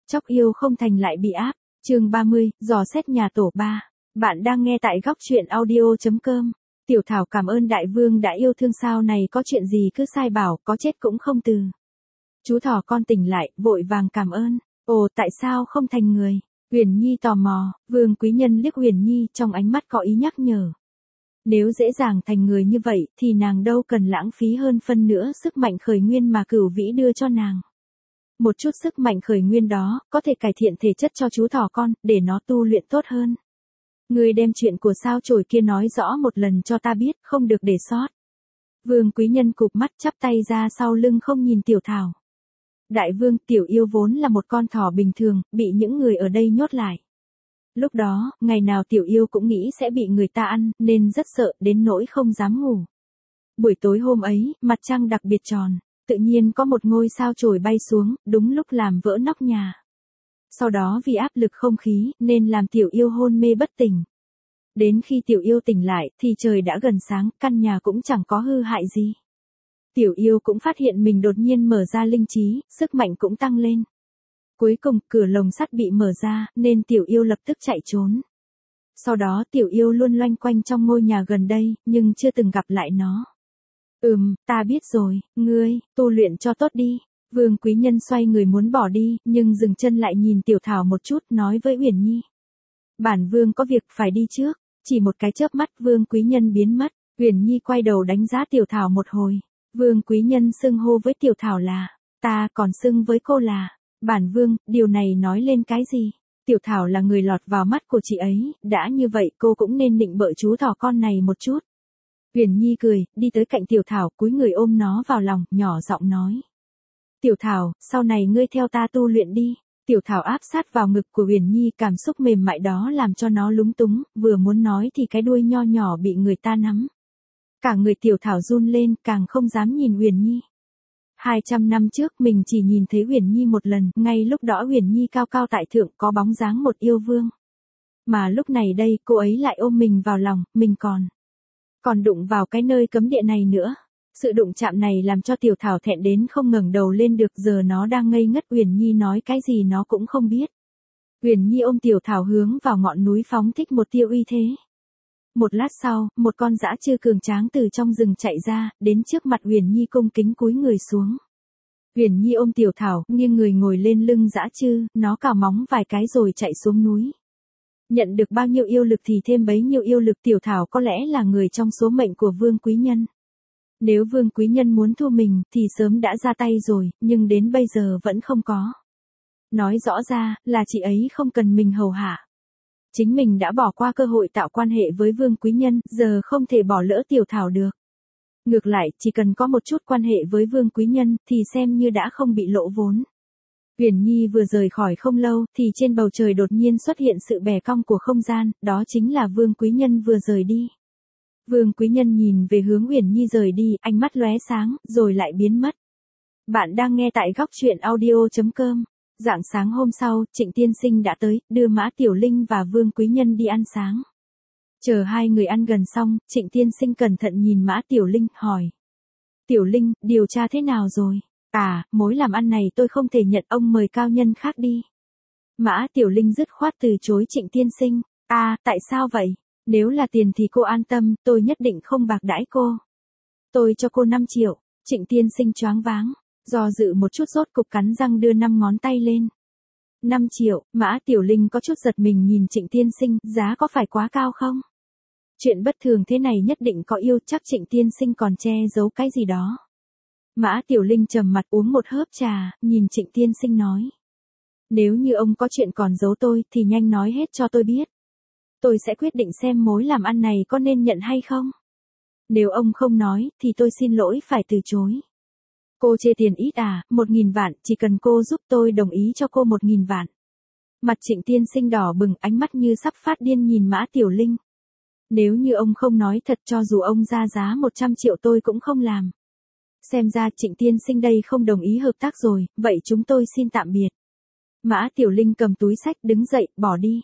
Chóc yêu không thành lại bị áp. Chương 30, dò xét nhà tổ 3. Bạn đang nghe tại góc truyện audio.com. Tiểu Thảo cảm ơn đại vương đã yêu thương, sao này có chuyện gì cứ sai bảo, có chết cũng không từ. Chú thỏ con tỉnh lại, vội vàng cảm ơn. Ồ, tại sao không thành người? Huyền Nhi tò mò. Vương Quý Nhân liếc Huyền Nhi, trong ánh mắt có ý nhắc nhở. Nếu dễ dàng thành người như vậy, thì nàng đâu cần lãng phí hơn phân nữa sức mạnh khởi nguyên mà Cửu Vĩ đưa cho nàng. Một chút sức mạnh khởi nguyên đó, có thể cải thiện thể chất cho chú thỏ con, để nó tu luyện tốt hơn. Ngươi đem chuyện của sao chổi kia nói rõ một lần cho ta biết, không được để sót. Vương Quý Nhân cụp mắt chắp tay ra sau lưng không nhìn Tiểu Thảo. Đại vương, Tiểu yêu vốn là một con thỏ bình thường, bị những người ở đây nhốt lại. Lúc đó, ngày nào Tiểu yêu cũng nghĩ sẽ bị người ta ăn, nên rất sợ, đến nỗi không dám ngủ. Buổi tối hôm ấy, mặt trăng đặc biệt tròn, tự nhiên có một ngôi sao chổi bay xuống, đúng lúc làm vỡ nóc nhà. Sau đó vì áp lực không khí, nên làm Tiểu yêu hôn mê bất tỉnh. Đến khi Tiểu yêu tỉnh lại, thì trời đã gần sáng, căn nhà cũng chẳng có hư hại gì. Tiểu yêu cũng phát hiện mình đột nhiên mở ra linh trí, sức mạnh cũng tăng lên. Cuối cùng, cửa lồng sắt bị mở ra, nên Tiểu yêu lập tức chạy trốn. Sau đó Tiểu yêu luôn loanh quanh trong ngôi nhà gần đây, nhưng chưa từng gặp lại nó. Ta biết rồi, ngươi, tu luyện cho tốt đi. Vương Quý Nhân xoay người muốn bỏ đi, nhưng dừng chân lại nhìn Tiểu Thảo một chút, nói với Uyển Nhi. Bản vương có việc phải đi trước. Chỉ một cái chớp mắt Vương Quý Nhân biến mất. Uyển Nhi quay đầu đánh giá Tiểu Thảo một hồi. Vương Quý Nhân xưng hô với Tiểu Thảo là, ta còn xưng với cô là, bản vương, điều này nói lên cái gì? Tiểu Thảo là người lọt vào mắt của chị ấy, đã như vậy cô cũng nên nịnh bợ chú thỏ con này một chút. Uyển Nhi cười, đi tới cạnh Tiểu Thảo, cúi người ôm nó vào lòng, nhỏ giọng nói. Tiểu Thảo, sau này ngươi theo ta tu luyện đi. Tiểu Thảo áp sát vào ngực của Uyển Nhi, cảm xúc mềm mại đó làm cho nó lúng túng, vừa muốn nói thì cái đuôi nho nhỏ bị người ta nắm. Cả người Tiểu Thảo run lên, càng không dám nhìn Uyển Nhi. 200 năm trước mình chỉ nhìn thấy Uyển Nhi một lần, ngay lúc đó Uyển Nhi cao cao tại thượng, có bóng dáng một yêu vương. Mà lúc này đây, cô ấy lại ôm mình vào lòng, mình còn đụng vào cái nơi cấm địa này nữa. Sự đụng chạm này làm cho Tiểu Thảo thẹn đến không ngẩng đầu lên được, giờ nó đang ngây ngất, Uyển Nhi nói cái gì nó cũng không biết. Uyển Nhi ôm Tiểu Thảo hướng vào ngọn núi phóng thích một tia uy thế. Một lát sau, một con dã trư cường tráng từ trong rừng chạy ra, đến trước mặt Uyển Nhi cung kính cúi người xuống. Uyển Nhi ôm Tiểu Thảo, nghiêng người ngồi lên lưng dã trư, nó cào móng vài cái rồi chạy xuống núi. Nhận được bao nhiêu yêu lực thì thêm bấy nhiêu yêu lực, Tiểu Thảo có lẽ là người trong số mệnh của Vương Quý Nhân. Nếu Vương Quý Nhân muốn thua mình thì sớm đã ra tay rồi, nhưng đến bây giờ vẫn không có. Nói rõ ra là chị ấy không cần mình hầu hạ. Chính mình đã bỏ qua cơ hội tạo quan hệ với Vương Quý Nhân, giờ không thể bỏ lỡ Tiểu Thảo được. Ngược lại, chỉ cần có một chút quan hệ với Vương Quý Nhân thì xem như đã không bị lỗ vốn. Uyển Nhi vừa rời khỏi không lâu thì trên bầu trời đột nhiên xuất hiện sự bẻ cong của không gian, đó chính là Vương Quý Nhân vừa rời đi. Vương Quý Nhân nhìn về hướng Uyển Nhi rời đi, ánh mắt lóe sáng, rồi lại biến mất. Bạn đang nghe tại góc truyện audio.com. Rạng sáng hôm sau, Trịnh Tiên Sinh đã tới, đưa Mã Tiểu Linh và Vương Quý Nhân đi ăn sáng. Chờ hai người ăn gần xong, Trịnh Tiên Sinh cẩn thận nhìn Mã Tiểu Linh, hỏi. Tiểu Linh, điều tra thế nào rồi? Mối làm ăn này tôi không thể nhận, ông mời cao nhân khác đi. Mã Tiểu Linh dứt khoát từ chối Trịnh Tiên Sinh. Tại sao vậy? Nếu là tiền thì cô an tâm, tôi nhất định không bạc đãi cô. Tôi cho cô 5 triệu. Trịnh Tiên Sinh choáng váng. Do dự một chút rốt cục cắn răng đưa 5 ngón tay lên. 5 triệu, Mã Tiểu Linh có chút giật mình nhìn Trịnh Tiên Sinh, giá có phải quá cao không? Chuyện bất thường thế này nhất định có yêu, chắc Trịnh Tiên Sinh còn che giấu cái gì đó. Mã Tiểu Linh trầm mặt uống một hớp trà, nhìn Trịnh Tiên Sinh nói. Nếu như ông có chuyện còn giấu tôi thì nhanh nói hết cho tôi biết. Tôi sẽ quyết định xem mối làm ăn này có nên nhận hay không. Nếu ông không nói thì tôi xin lỗi phải từ chối. Cô chê tiền ít 1.000 vạn, chỉ cần cô giúp tôi đồng ý cho cô 1.000 vạn. Mặt Trịnh Tiên Sinh đỏ bừng, ánh mắt như sắp phát điên nhìn Mã Tiểu Linh. Nếu như ông không nói thật, cho dù ông ra giá 100 triệu tôi cũng không làm. Xem ra Trịnh Tiên Sinh đây không đồng ý hợp tác rồi, vậy chúng tôi xin tạm biệt. Mã Tiểu Linh cầm túi xách đứng dậy, bỏ đi.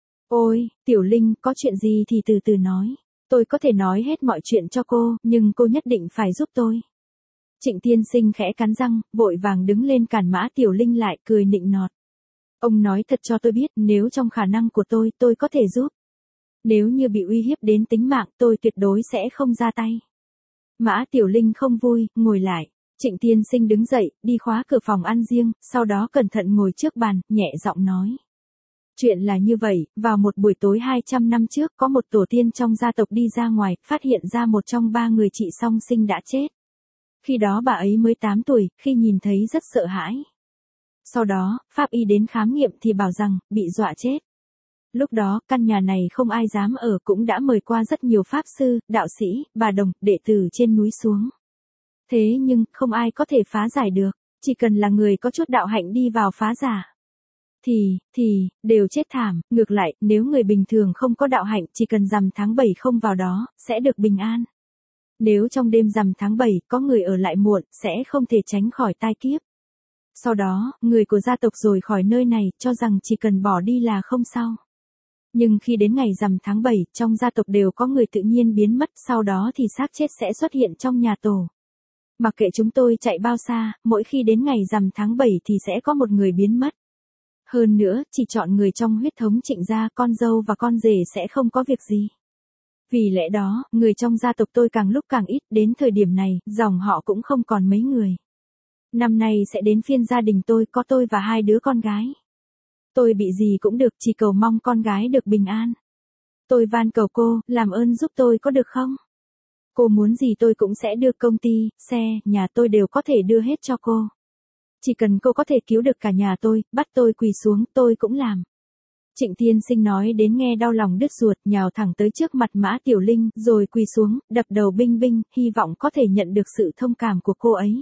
Ôi, Tiểu Linh, có chuyện gì thì từ từ nói. Tôi có thể nói hết mọi chuyện cho cô, nhưng cô nhất định phải giúp tôi. Trịnh Tiên Sinh khẽ cắn răng, vội vàng đứng lên cản Mã Tiểu Linh lại, cười nịnh nọt. Ông nói thật cho tôi biết, nếu trong khả năng của tôi có thể giúp. Nếu như bị uy hiếp đến tính mạng, tôi tuyệt đối sẽ không ra tay. Mã Tiểu Linh không vui, ngồi lại. Trịnh Tiên Sinh đứng dậy, đi khóa cửa phòng ăn riêng, sau đó cẩn thận ngồi trước bàn, nhẹ giọng nói. Chuyện là như vậy, vào một buổi tối 200 năm trước, có một tổ tiên trong gia tộc đi ra ngoài, phát hiện ra một trong 3 người chị song sinh đã chết. Khi đó bà ấy mới 8 tuổi, khi nhìn thấy rất sợ hãi. Sau đó, pháp y đến khám nghiệm thì bảo rằng, bị dọa chết. Lúc đó, căn nhà này không ai dám ở, cũng đã mời qua rất nhiều pháp sư, đạo sĩ, bà đồng, đệ tử trên núi xuống. Thế nhưng, không ai có thể phá giải được, chỉ cần là người có chút đạo hạnh đi vào phá giả. Đều chết thảm, ngược lại, nếu người bình thường không có đạo hạnh, chỉ cần rằm tháng 7 không vào đó, sẽ được bình an. Nếu trong đêm rằm tháng 7 có người ở lại muộn, sẽ không thể tránh khỏi tai kiếp. Sau đó, người của gia tộc rồi khỏi nơi này, cho rằng chỉ cần bỏ đi là không sao. Nhưng khi đến ngày rằm tháng 7, trong gia tộc đều có người tự nhiên biến mất, sau đó thì xác chết sẽ xuất hiện trong nhà tổ. Mặc kệ chúng tôi chạy bao xa, mỗi khi đến ngày rằm tháng 7 thì sẽ có một người biến mất. Hơn nữa, chỉ chọn người trong huyết thống Trịnh gia, con dâu và con rể sẽ không có việc gì. Vì lẽ đó, người trong gia tộc tôi càng lúc càng ít, đến thời điểm này, dòng họ cũng không còn mấy người. Năm nay sẽ đến phiên gia đình tôi, có tôi và 2 đứa con gái. Tôi bị gì cũng được, chỉ cầu mong con gái được bình an. Tôi van cầu cô, làm ơn giúp tôi có được không? Cô muốn gì tôi cũng sẽ đưa, công ty, xe, nhà tôi đều có thể đưa hết cho cô. Chỉ cần cô có thể cứu được cả nhà tôi, bắt tôi quỳ xuống, tôi cũng làm. Trịnh Tiên Sinh nói đến nghe đau lòng đứt ruột, nhào thẳng tới trước mặt Mã Tiểu Linh, rồi quỳ xuống, đập đầu binh binh, hy vọng có thể nhận được sự thông cảm của cô ấy.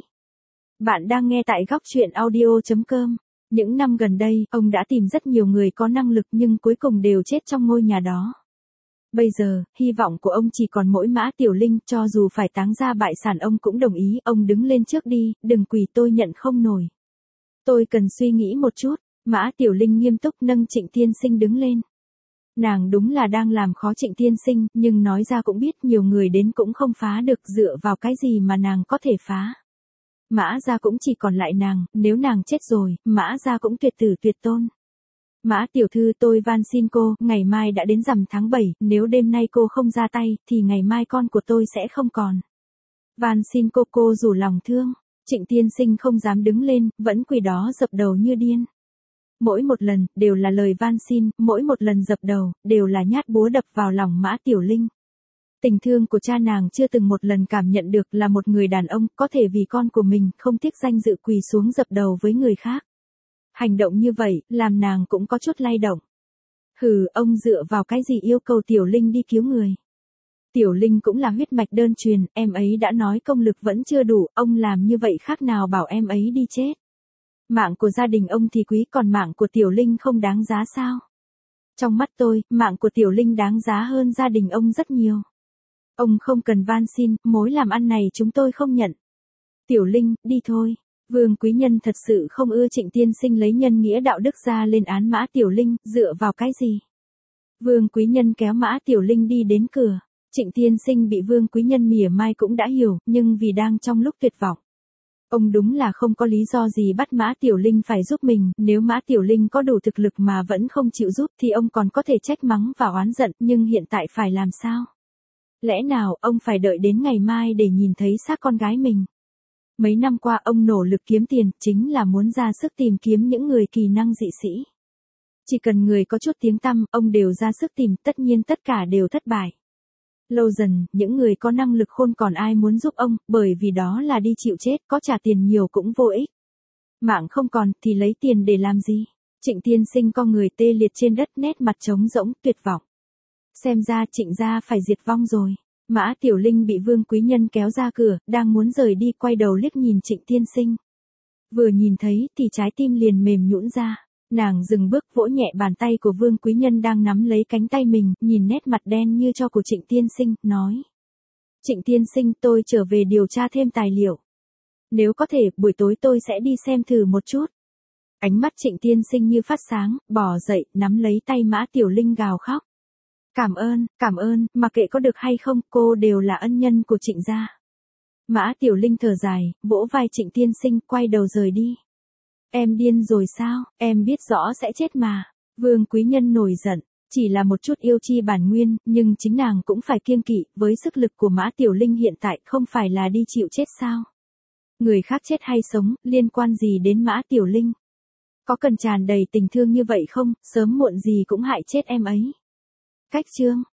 Bạn đang nghe tại góc truyện audio.com. Những năm gần đây, ông đã tìm rất nhiều người có năng lực nhưng cuối cùng đều chết trong ngôi nhà đó. Bây giờ, hy vọng của ông chỉ còn mỗi Mã Tiểu Linh, cho dù phải táng ra bại sản ông cũng đồng ý, ông đứng lên trước đi, đừng quỳ, tôi nhận không nổi. Tôi cần suy nghĩ một chút. Mã Tiểu Linh nghiêm túc nâng Trịnh Tiên Sinh đứng lên. Nàng đúng là đang làm khó Trịnh Tiên Sinh, nhưng nói ra cũng biết nhiều người đến cũng không phá được, dựa vào cái gì mà nàng có thể phá. Mã gia cũng chỉ còn lại nàng, nếu nàng chết rồi, Mã gia cũng tuyệt tử tuyệt tôn. Mã tiểu thư, tôi van xin cô, ngày mai đã đến rằm tháng 7, nếu đêm nay cô không ra tay, thì ngày mai con của tôi sẽ không còn. Van xin cô rủ lòng thương. Trịnh Tiên Sinh không dám đứng lên, vẫn quỳ đó dập đầu như điên. Mỗi một lần, đều là lời van xin, mỗi một lần dập đầu, đều là nhát búa đập vào lòng Mã Tiểu Linh. Tình thương của cha nàng chưa từng một lần cảm nhận được, là một người đàn ông, có thể vì con của mình, không tiếc danh dự quỳ xuống dập đầu với người khác. Hành động như vậy, làm nàng cũng có chút lay động. Hừ, ông dựa vào cái gì yêu cầu Tiểu Linh đi cứu người? Tiểu Linh cũng là huyết mạch đơn truyền, em ấy đã nói công lực vẫn chưa đủ, ông làm như vậy khác nào bảo em ấy đi chết. Mạng của gia đình ông thì quý, còn mạng của Tiểu Linh không đáng giá sao? Trong mắt tôi, mạng của Tiểu Linh đáng giá hơn gia đình ông rất nhiều. Ông không cần van xin, mối làm ăn này chúng tôi không nhận. Tiểu Linh, đi thôi. Vương quý nhân thật sự không ưa Trịnh Tiên Sinh lấy nhân nghĩa đạo đức ra lên án Mã Tiểu Linh, dựa vào cái gì? Vương quý nhân kéo Mã Tiểu Linh đi đến cửa. Trịnh Tiên Sinh bị Vương quý nhân mỉa mai cũng đã hiểu, nhưng vì đang trong lúc tuyệt vọng. Ông đúng là không có lý do gì bắt Mã Tiểu Linh phải giúp mình, nếu Mã Tiểu Linh có đủ thực lực mà vẫn không chịu giúp thì ông còn có thể trách mắng và oán giận, nhưng hiện tại phải làm sao? Lẽ nào ông phải đợi đến ngày mai để nhìn thấy xác con gái mình? Mấy năm qua ông nỗ lực kiếm tiền, chính là muốn ra sức tìm kiếm những người kỳ năng dị sĩ. Chỉ cần người có chút tiếng tăm, ông đều ra sức tìm, tất nhiên tất cả đều thất bại. Lâu dần, những người có năng lực khôn còn ai muốn giúp ông, bởi vì đó là đi chịu chết, có trả tiền nhiều cũng vô ích. Mạng không còn, thì lấy tiền để làm gì? Trịnh Tiên Sinh con người tê liệt trên đất, nét mặt trống rỗng, tuyệt vọng. Xem ra Trịnh gia phải diệt vong rồi. Mã Tiểu Linh bị Vương quý nhân kéo ra cửa, đang muốn rời đi, quay đầu liếc nhìn Trịnh Tiên Sinh. Vừa nhìn thấy, thì trái tim liền mềm nhũn ra. Nàng dừng bước, vỗ nhẹ bàn tay của Vương quý nhân đang nắm lấy cánh tay mình, nhìn nét mặt đen như tro của Trịnh Tiên Sinh, nói. Trịnh Tiên Sinh, tôi trở về điều tra thêm tài liệu. Nếu có thể, buổi tối tôi sẽ đi xem thử một chút. Ánh mắt Trịnh Tiên Sinh như phát sáng, bò dậy, nắm lấy tay Mã Tiểu Linh gào khóc. Cảm ơn, mà kệ có được hay không, cô đều là ân nhân của Trịnh gia. Mã Tiểu Linh thở dài, vỗ vai Trịnh Tiên Sinh, quay đầu rời đi. Em điên rồi sao, em biết rõ sẽ chết mà. Vương Quý Nhân nổi giận, chỉ là một chút yêu chi bản nguyên, nhưng chính nàng cũng phải kiêng kỵ, với sức lực của Mã Tiểu Linh hiện tại không phải là đi chịu chết sao. Người khác chết hay sống, liên quan gì đến Mã Tiểu Linh? Có cần tràn đầy tình thương như vậy không, sớm muộn gì cũng hại chết em ấy. Cách chương